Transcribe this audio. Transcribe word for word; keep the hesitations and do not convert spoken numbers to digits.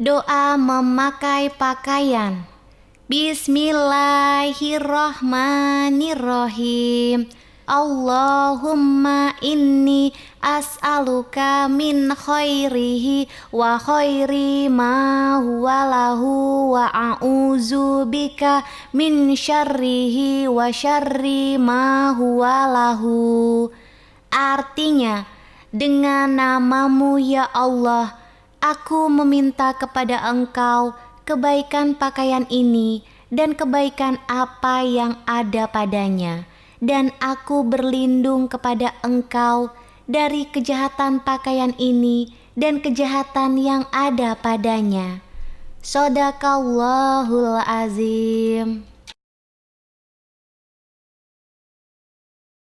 Doa memakai pakaian. Bismillahirrahmanirrahim. Allahumma inni as'aluka min khairihi wa khairi ma huwa lahu wa a'udzu bika min syarrihi wa syarri ma huwa lahu. Artinya, dengan namamu ya Allah, aku meminta kepada Engkau kebaikan pakaian ini dan kebaikan apa yang ada padanya, dan aku berlindung kepada Engkau dari kejahatan pakaian ini dan kejahatan yang ada padanya. Shadaqallahul azim.